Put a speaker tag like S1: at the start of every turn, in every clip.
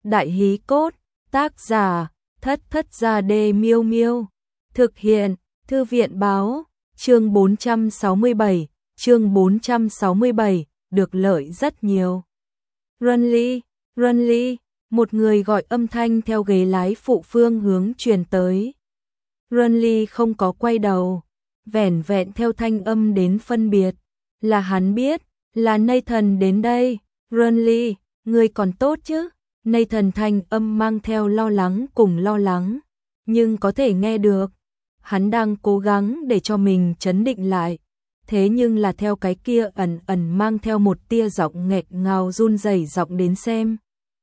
S1: Đại hí cốt, tác giả, Thất Thất Gia Đê Miêu Miêu. Thực hiện, Thư viện báo, chương 467, được lợi rất nhiều. Runly, một người gọi âm thanh theo ghế lái phụ phương hướng truyền tới. Runly không có quay đầu, vẻn vẹn theo thanh âm đến phân biệt, là hắn biết, là Nathan đến đây. Runly, người còn tốt chứ? Nathan thanh âm mang theo lo lắng cùng lo lắng, nhưng có thể nghe được. Hắn đang cố gắng để cho mình trấn định lại, thế nhưng là theo cái kia ẩn ẩn mang theo một tia giọng nghẹt ngào run rẩy giọng đến xem.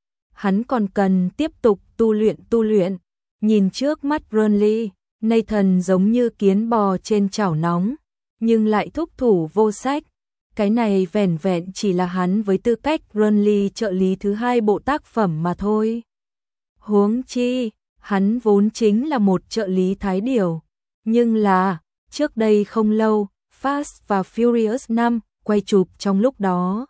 S1: Hắn còn cần tiếp tục tu luyện, nhìn trước mắt Runly, Nathan giống như kiến bò trên chảo nóng, nhưng lại thúc thủ vô sách. Cái này vẻn vẹn chỉ là hắn với tư cách Runly trợ lý thứ hai bộ tác phẩm mà thôi. Huống chi, hắn vốn chính là một trợ lý thái điểu. Nhưng là, trước đây không lâu, Fast và Furious 5 quay chụp trong lúc đó.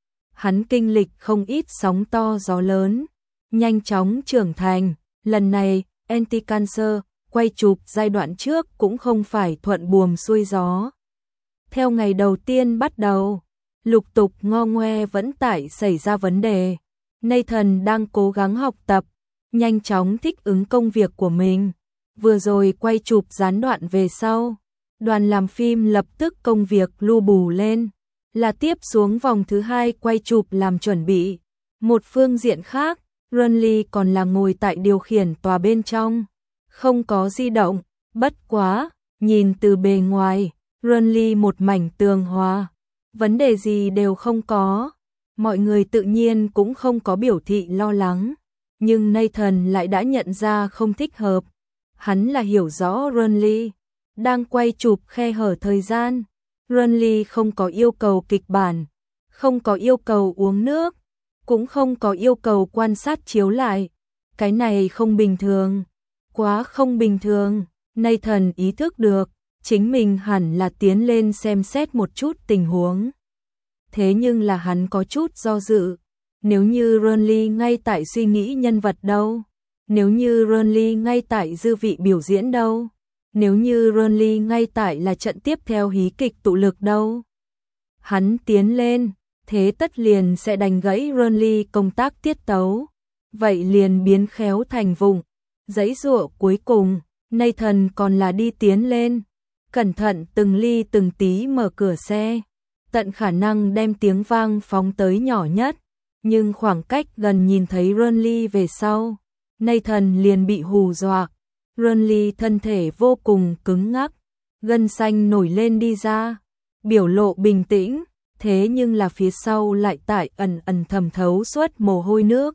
S1: Hắn kinh lịch không ít sóng to gió lớn, nhanh chóng trưởng thành. Lần này, Anti-Cancer quay chụp giai đoạn trước cũng không phải thuận buồm xuôi gió. Theo ngày đầu tiên bắt đầu, lục tục ngo ngoe vẫn tải xảy ra vấn đề. Nathan đang cố gắng học tập, nhanh chóng thích ứng công việc của mình. Vừa rồi quay chụp gián đoạn về sau, đoàn làm phim lập tức công việc lu bù lên, là tiếp xuống vòng thứ hai quay chụp làm chuẩn bị. Một phương diện khác, Runly còn là ngồi tại điều khiển tòa bên trong, không có di động, bất quá, nhìn từ bề ngoài, Runly một mảnh tường hòa, vấn đề gì đều không có, mọi người tự nhiên cũng không có biểu thị lo lắng, nhưng Nathan lại đã nhận ra không thích hợp. Hắn là hiểu rõ Runly đang quay chụp khe hở thời gian. Runly không có yêu cầu kịch bản, không có yêu cầu uống nước, cũng không có yêu cầu quan sát chiếu lại. Cái này không bình thường, quá không bình thường. Nathan ý thức được, chính mình hẳn là tiến lên xem xét một chút tình huống. Thế nhưng là hắn có chút do dự. Nếu như Runly ngay tại suy nghĩ nhân vật đâu? Nếu như Runly ngay tại dư vị biểu diễn đâu? Nếu như Runly ngay tại là trận tiếp theo hí kịch tụ lực đâu? Hắn tiến lên, thế tất liền sẽ đánh gãy Runly công tác tiết tấu. Vậy liền biến khéo thành vụng. Giãy giụa cuối cùng, Nathan còn là đi tiến lên, cẩn thận từng ly từng tí mở cửa xe, tận khả năng đem tiếng vang phóng tới nhỏ nhất, nhưng khoảng cách gần nhìn thấy Runly về sau, Nathan liền bị hù dọa. Runly thân thể vô cùng cứng ngắc, gân xanh nổi lên đi ra, biểu lộ bình tĩnh, thế nhưng là phía sau lại tại ẩn ẩn thẩm thấu suốt mồ hôi nước.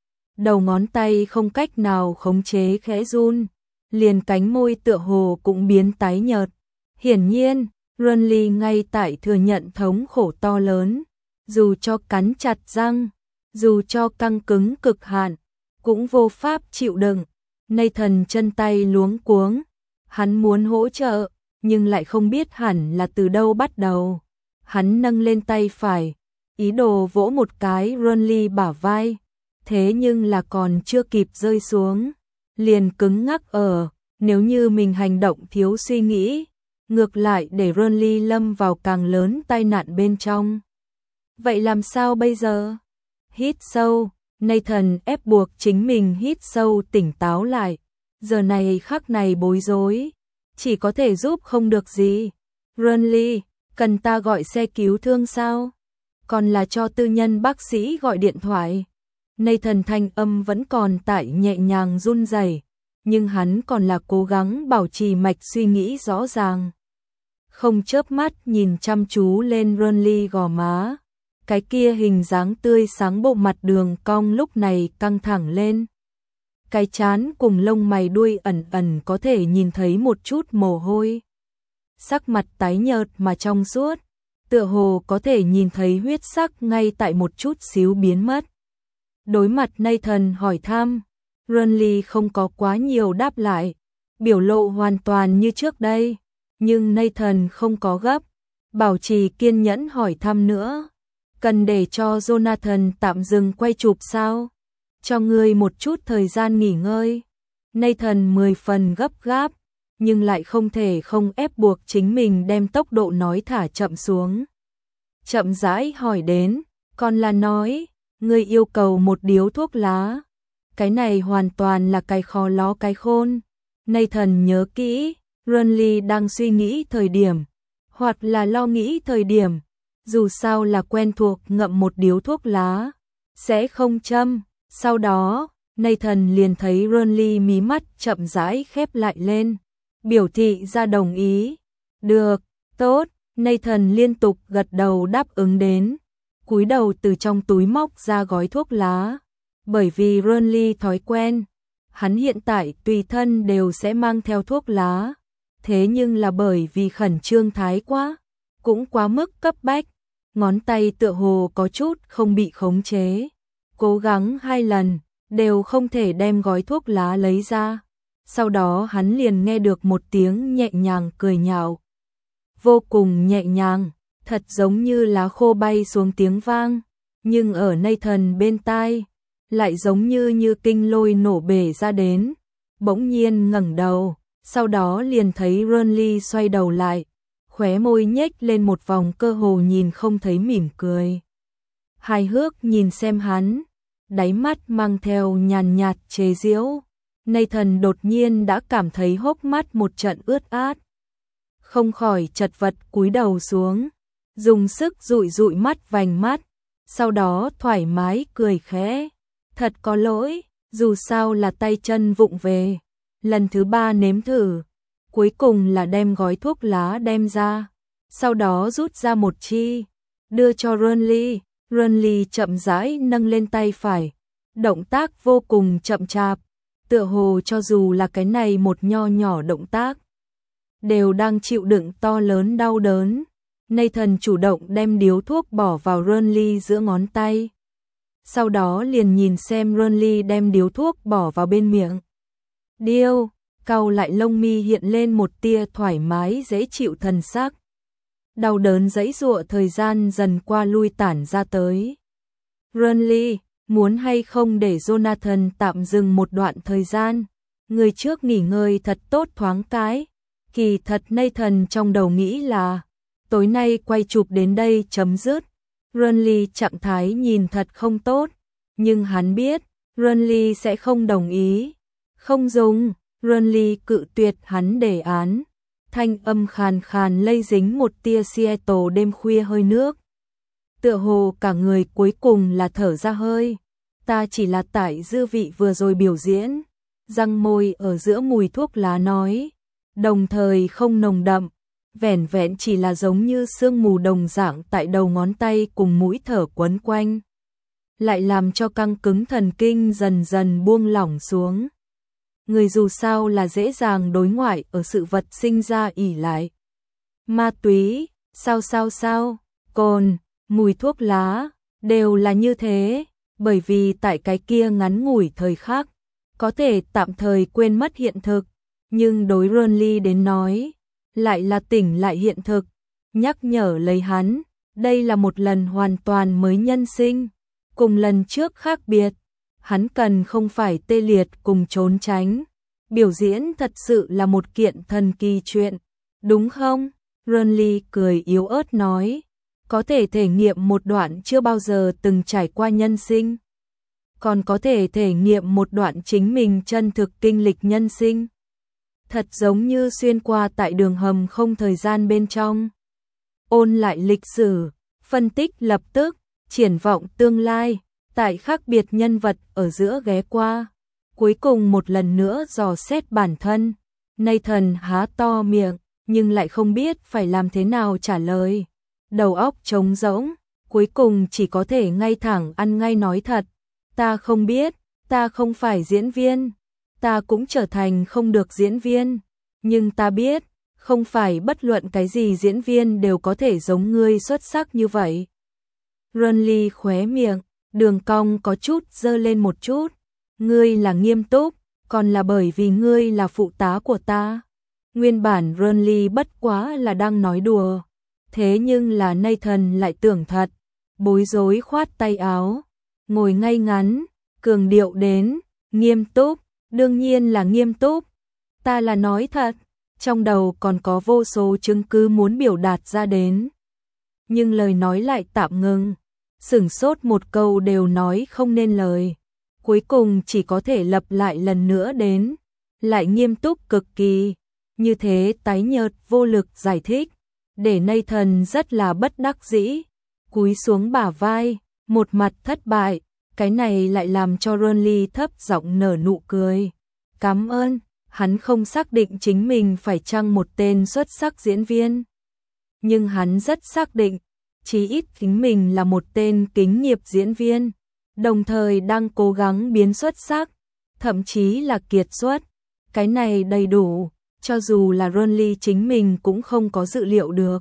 S1: Đầu ngón tay không cách nào khống chế khẽ run, liền cánh môi tựa hồ cũng biến tái nhợt. Hiển nhiên, Runly ngay tại thừa nhận thống khổ to lớn, dù cho cắn chặt răng, dù cho căng cứng cực hạn, cũng vô pháp chịu đựng. Nathan chân tay luống cuống, hắn muốn hỗ trợ, nhưng lại không biết hẳn là từ đâu bắt đầu. Hắn nâng lên tay phải, ý đồ vỗ một cái Runly bả vai, thế nhưng là còn chưa kịp rơi xuống, liền cứng ngắc ở, nếu như mình hành động thiếu suy nghĩ, ngược lại để Runly lâm vào càng lớn tai nạn bên trong. Vậy làm sao bây giờ? Hít sâu, Nathan ép buộc chính mình hít sâu tỉnh táo lại. Giờ này khắc này bối rối, chỉ có thể giúp không được gì. Runly, cần ta gọi xe cứu thương sao? Còn là cho tư nhân bác sĩ gọi điện thoại. Nathan thanh âm vẫn còn tại nhẹ nhàng run rẩy, nhưng hắn còn là cố gắng bảo trì mạch suy nghĩ rõ ràng. Không chớp mắt nhìn chăm chú lên Runly gò má. Cái kia hình dáng tươi sáng bộ mặt đường cong lúc này căng thẳng lên. Cái trán cùng lông mày đuôi ẩn ẩn có thể nhìn thấy một chút mồ hôi. Sắc mặt tái nhợt mà trong suốt, tựa hồ có thể nhìn thấy huyết sắc ngay tại một chút xíu biến mất. Đối mặt Nathan hỏi thăm, Runly không có quá nhiều đáp lại, biểu lộ hoàn toàn như trước đây, nhưng Nathan không có gấp, bảo trì kiên nhẫn hỏi thăm nữa. Cần để cho Jonathan tạm dừng quay chụp sao? cho ngươi một chút thời gian nghỉ ngơi. Nathan 10 phần gấp gáp, nhưng lại không thể không ép buộc chính mình đem tốc độ nói thả chậm xuống. Chậm rãi hỏi đến, còn là nói, ngươi yêu cầu một điếu thuốc lá. Cái này hoàn toàn là cái khó ló cái khôn. Nathan nhớ kỹ, Runley đang suy nghĩ thời điểm, hoặc là lo nghĩ thời điểm, dù sao là quen thuộc ngậm một điếu thuốc lá, sẽ không châm. Sau đó, Nathan liền thấy Runley mí mắt chậm rãi khép lại lên, biểu thị ra đồng ý. Được, tốt, Nathan liên tục gật đầu đáp ứng đến, cúi đầu từ trong túi móc ra gói thuốc lá. Bởi vì Runley thói quen, hắn hiện tại tùy thân đều sẽ mang theo thuốc lá. Thế nhưng là bởi vì khẩn trương thái quá, cũng quá mức cấp bách, ngón tay tựa hồ có chút không bị khống chế. Cố gắng 2 lần, đều không thể đem gói thuốc lá lấy ra. Sau đó hắn liền nghe được một tiếng nhẹ nhàng cười nhạo. Vô cùng nhẹ nhàng, thật giống như lá khô bay xuống tiếng vang, nhưng ở Nathan bên tai, lại giống như kinh lôi nổ bể ra đến. Bỗng nhiên ngẩng đầu, sau đó liền thấy Runley xoay đầu lại, khóe môi nhếch lên một vòng cơ hồ nhìn không thấy mỉm cười. Hài hước nhìn xem hắn, đáy mắt mang theo nhàn nhạt chế giễu. Nathan đột nhiên đã cảm thấy hốc mắt một trận ướt át, không khỏi chật vật cúi đầu xuống, dùng sức dụi dụi mắt vành mắt, sau đó thoải mái cười khẽ. Thật có lỗi, dù sao là tay chân vụng về. Lần thứ 3 nếm thử, cuối cùng là đem gói thuốc lá đem ra, sau đó rút ra một chi, đưa cho Runley. Runley chậm rãi nâng lên tay phải, động tác vô cùng chậm chạp, tựa hồ cho dù là cái này một nho nhỏ động tác, đều đang chịu đựng to lớn đau đớn. Nathan chủ động đem điếu thuốc bỏ vào Runley giữa ngón tay, sau đó liền nhìn xem Runley đem điếu thuốc bỏ vào bên miệng. Điêu, cau lại lông mi hiện lên một tia thoải mái dễ chịu thần sắc. Đau đớn giãy giụa thời gian dần qua lui tản ra tới. Runley, muốn hay không để Jonathan tạm dừng một đoạn thời gian, người trước nghỉ ngơi thật tốt thoáng cái. Kỳ thật Nathan trong đầu nghĩ là, tối nay quay chụp đến đây chấm dứt. Runley trạng thái nhìn thật không tốt, nhưng hắn biết, Runley sẽ không đồng ý. Không dùng, Runley cự tuyệt hắn đề án. Thanh âm khàn khàn lây dính một tia Seattle đêm khuya hơi nước. Tựa hồ cả người cuối cùng là thở ra hơi. Ta chỉ là tại dư vị vừa rồi biểu diễn. Răng môi ở giữa mùi thuốc lá nói, đồng thời không nồng đậm, vẻn vẹn chỉ là giống như sương mù đồng dạng tại đầu ngón tay cùng mũi thở quấn quanh, lại làm cho căng cứng thần kinh dần dần buông lỏng xuống. Người dù sao là dễ dàng đối ngoại ở sự vật sinh ra ỷ lại. Ma túy, sao, cồn, mùi thuốc lá, đều là như thế, bởi vì tại cái kia ngắn ngủi thời khắc, có thể tạm thời quên mất hiện thực, nhưng đối Runley đến nói, lại là tỉnh lại hiện thực, nhắc nhở lấy hắn, đây là một lần hoàn toàn mới nhân sinh, cùng lần trước khác biệt. Hắn cần không phải tê liệt cùng trốn tránh. Biểu diễn thật sự là một kiện thần kỳ chuyện, đúng không? Runley cười yếu ớt nói, có thể thể nghiệm một đoạn chưa bao giờ từng trải qua nhân sinh, còn có thể thể nghiệm một đoạn chính mình chân thực kinh lịch nhân sinh. Thật giống như xuyên qua tại đường hầm không thời gian bên trong. Ôn lại lịch sử, phân tích lập tức, triển vọng tương lai, tại khác biệt nhân vật ở giữa ghé qua. Cuối cùng một lần nữa dò xét bản thân. Nathan há to miệng, nhưng lại không biết phải làm thế nào trả lời. Đầu óc trống rỗng, cuối cùng chỉ có thể ngay thẳng ăn ngay nói thật. Ta không biết, ta không phải diễn viên, ta cũng trở thành không được diễn viên. Nhưng ta biết, không phải bất luận cái gì diễn viên đều có thể giống ngươi xuất sắc như vậy. Runley khóe miệng, đường cong có chút dơ lên một chút. Ngươi là nghiêm túc, còn là bởi vì ngươi là phụ tá của ta. Nguyên bản Runley bất quá là đang nói đùa, thế nhưng là Nathan lại tưởng thật, bối rối khoát tay áo, ngồi ngay ngắn, cường điệu đến, nghiêm túc, đương nhiên là nghiêm túc. Ta là nói thật, trong đầu còn có vô số chứng cứ muốn biểu đạt ra đến. Nhưng lời nói lại tạm ngừng, sửng sốt một câu đều nói không nên lời. Cuối cùng chỉ có thể lặp lại lần nữa đến, lại nghiêm túc cực kỳ, như thế tái nhợt vô lực giải thích, để Nathan rất là bất đắc dĩ, cúi xuống bả vai, một mặt thất bại, cái này lại làm cho Ronly thấp giọng nở nụ cười. Cảm ơn, hắn không xác định chính mình phải chăng một tên xuất sắc diễn viên. Nhưng hắn rất xác định, chí ít chính mình là một tên kính nghiệp diễn viên, đồng thời đang cố gắng biến xuất sắc, thậm chí là kiệt xuất. Cái này đầy đủ, cho dù là Ronly chính mình cũng không có dự liệu được.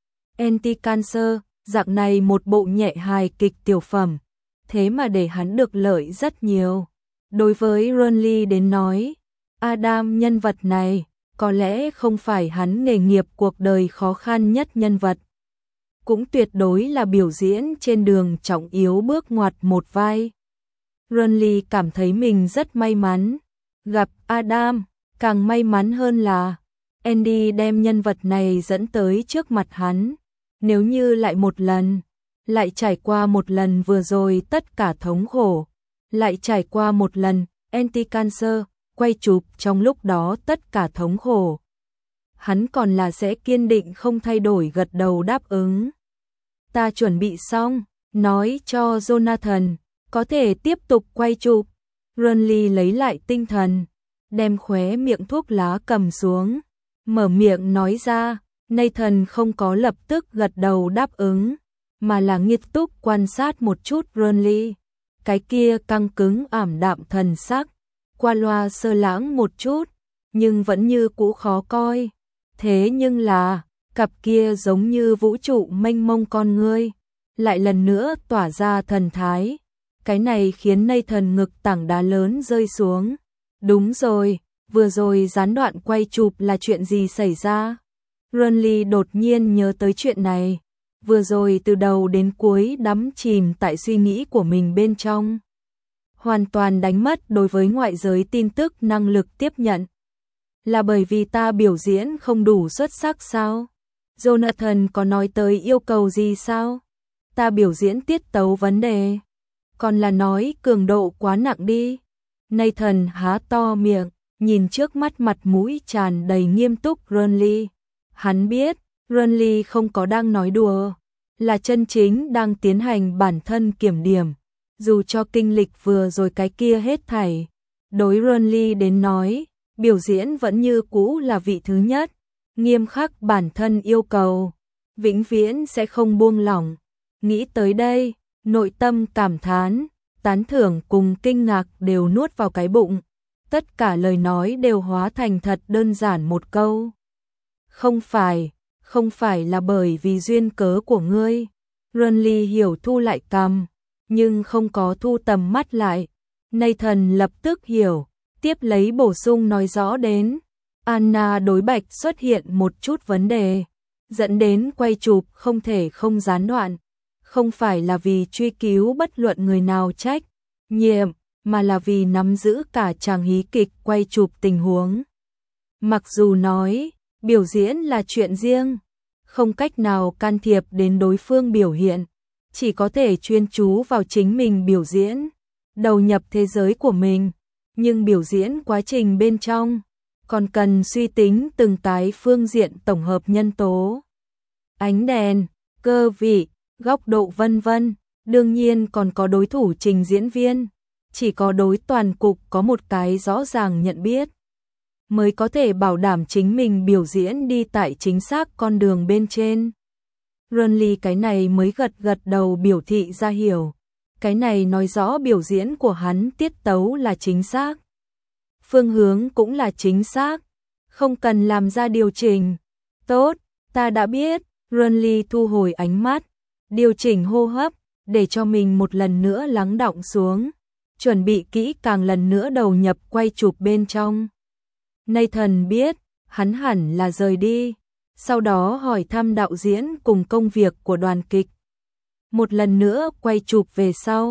S1: Anti-Cancer, dạng này một bộ nhẹ hài kịch tiểu phẩm, thế mà để hắn được lợi rất nhiều. Đối với Ronly đến nói, Adam nhân vật này, có lẽ không phải hắn nghề nghiệp cuộc đời khó khăn nhất nhân vật. Cũng tuyệt đối là biểu diễn trên đường trọng yếu bước ngoặt một vai. Ronly cảm thấy mình rất may mắn. Gặp Adam, càng may mắn hơn là Andy đem nhân vật này dẫn tới trước mặt hắn. Nếu như lại một lần, lại trải qua một lần vừa rồi tất cả thống khổ, lại trải qua một lần Anti-Cancer, quay chụp trong lúc đó tất cả thống khổ. Hắn còn là sẽ kiên định không thay đổi gật đầu đáp ứng. Ta chuẩn bị xong, nói cho Jonathan, có thể tiếp tục quay chụp. Ronly lấy lại tinh thần, đem khóe miệng thuốc lá cầm xuống, mở miệng nói ra. Nathan không có lập tức gật đầu đáp ứng, mà là nghiêm túc quan sát một chút Ronly. Cái kia căng cứng ảm đạm thần sắc, qua loa sơ lãng một chút, nhưng vẫn như cũ khó coi. Thế nhưng là, cặp kia giống như vũ trụ mênh mông con ngươi, lại lần nữa tỏa ra thần thái. Cái này khiến Nathan ngực tảng đá lớn rơi xuống. Đúng rồi, vừa rồi gián đoạn quay chụp là chuyện gì xảy ra? Ronly đột nhiên nhớ tới chuyện này, vừa rồi từ đầu đến cuối đắm chìm tại suy nghĩ của mình bên trong. Hoàn toàn đánh mất đối với ngoại giới tin tức năng lực tiếp nhận. Là bởi vì ta biểu diễn không đủ xuất sắc sao? Jonathan có nói tới yêu cầu gì sao? Ta biểu diễn tiết tấu vấn đề. Còn là nói cường độ quá nặng đi. Nathan há to miệng, nhìn trước mắt mặt mũi tràn đầy nghiêm túc Ronly. Hắn biết, Ronly không có đang nói đùa, là chân chính đang tiến hành bản thân kiểm điểm. Dù cho kinh lịch vừa rồi cái kia hết thảy, đối Ronly đến nói, biểu diễn vẫn như cũ là vị thứ nhất, nghiêm khắc bản thân yêu cầu, vĩnh viễn sẽ không buông lỏng. Nghĩ tới đây, nội tâm cảm thán, tán thưởng cùng kinh ngạc đều nuốt vào cái bụng. Tất cả lời nói đều hóa thành thật đơn giản một câu. Không phải là bởi vì duyên cớ của ngươi. Ronly hiểu thu lại cằm, nhưng không có thu tầm mắt lại. Nathan lập tức hiểu, tiếp lấy bổ sung nói rõ đến. Anna đối Bạch xuất hiện một chút vấn đề, dẫn đến quay chụp không thể không gián đoạn. Không phải là vì truy cứu bất luận người nào trách nhiệm, mà là vì nắm giữ cả chàng hí kịch quay chụp tình huống. Mặc dù nói, biểu diễn là chuyện riêng, không cách nào can thiệp đến đối phương biểu hiện, chỉ có thể chuyên chú vào chính mình biểu diễn, đầu nhập thế giới của mình, nhưng biểu diễn quá trình bên trong, còn cần suy tính từng cái phương diện tổng hợp nhân tố. Ánh đèn, cơ vị, góc độ vân vân, đương nhiên còn có đối thủ trình diễn viên, chỉ có đối toàn cục có một cái rõ ràng nhận biết, mới có thể bảo đảm chính mình biểu diễn đi tại chính xác con đường bên trên. Ronly cái này mới gật gật đầu biểu thị ra hiểu, cái này nói rõ biểu diễn của hắn tiết tấu là chính xác, phương hướng cũng là chính xác, không cần làm ra điều chỉnh. Tốt, ta đã biết. Ronly thu hồi ánh mắt, điều chỉnh hô hấp, để cho mình một lần nữa lắng đọng xuống, chuẩn bị kỹ càng lần nữa đầu nhập quay chụp bên trong. Nathan biết, hắn hẳn là rời đi, sau đó hỏi thăm đạo diễn cùng công việc của đoàn kịch. Một lần nữa quay chụp về sau,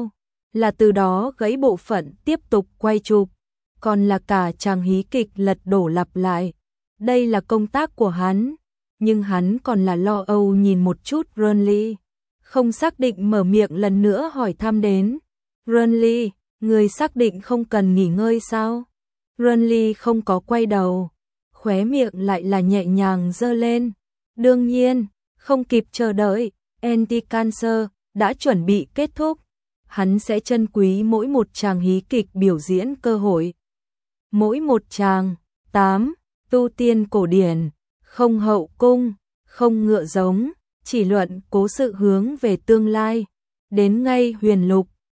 S1: là từ đó gãy bộ phận tiếp tục quay chụp, còn là cả chàng hí kịch lật đổ lặp lại. Đây là công tác của hắn, nhưng hắn còn là lo âu nhìn một chút Renly, không xác định mở miệng lần nữa hỏi thăm đến. Renly, người xác định không cần nghỉ ngơi sao? Renly không có quay đầu, khóe miệng lại là nhẹ nhàng giơ lên. Đương nhiên, không kịp chờ đợi, Anti-Cancer đã chuẩn bị kết thúc. Hắn sẽ trân quý mỗi một tràng hí kịch biểu diễn cơ hội. Mỗi một tràng, 8, tu tiên cổ điển, không hậu cung, không ngựa giống, chỉ luận cố sự hướng về tương lai. Đến ngay huyền lục,